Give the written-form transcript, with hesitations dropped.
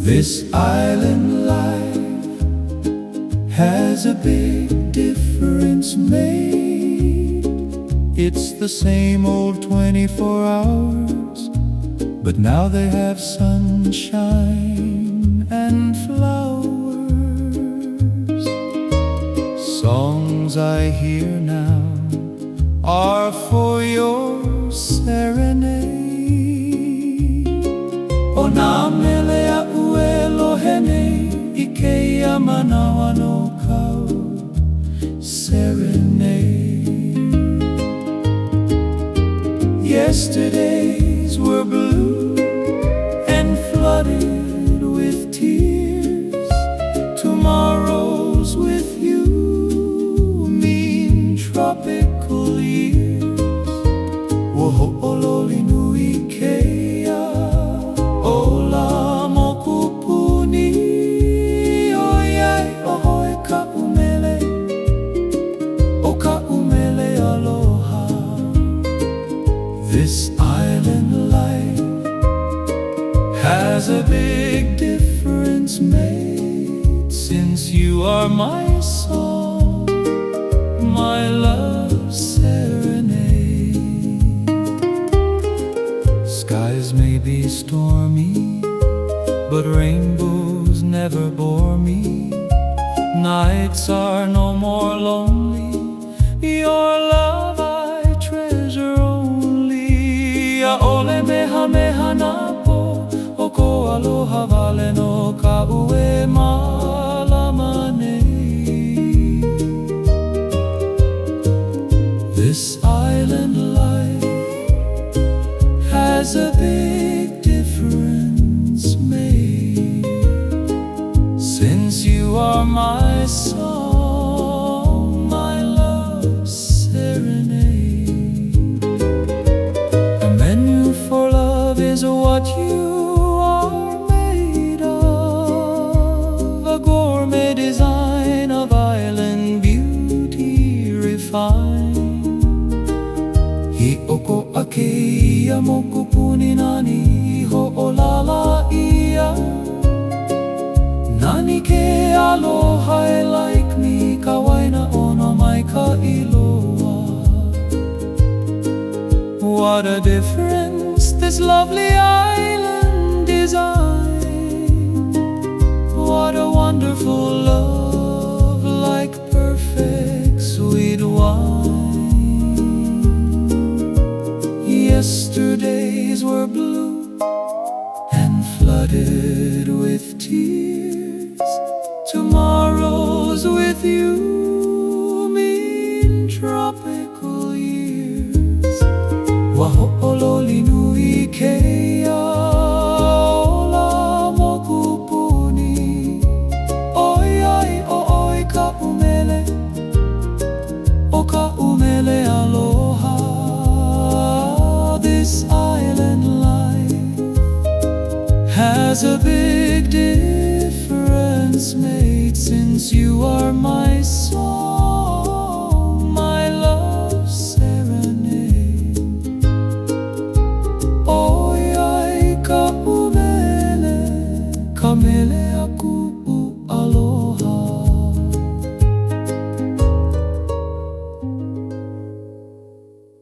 This island life has a big difference made. It's the same old 24 hours, but now they have sunshine and flowers. Songs I hear now are for your serenade. O nā mele a uelo hene ikeia manawa no kau serenade. Yesterdays were blue and flooded with tears. Tomorrows with you mean tropical years. Woho'ololi nui keia ola mokupuni oyai ohoi ka umele o ka umele aloha. This island life has a big difference made since you are my song, my love serenade. Skies may be stormy, but rainbows never bore me. Nights are no more lonely, your love I treasure only. Ole meha meha na po, o ko aloha wale no ka ue malamane. This island life has a big difference made since you are my song, my love serenade. A menu for love is what you are made of, a gourmet design of island beauty refined. Hi'oko akeia mokupuni nani ho'olala ia. Nani ke aloha e like me kawaina ono mai ka iloa. What a difference this lovely island design. What a wonderful love, like perfect sweet wine. Yesterdays were blue and flooded with tears. Tomorrows with you mean tropical years. Waho'ololi nui keia ola mokupuni oyai o'oi ka umele o ka umele aloha. This island life has a big difference made since you are my song, my love serenade. Oyai ka umele, ka mele aku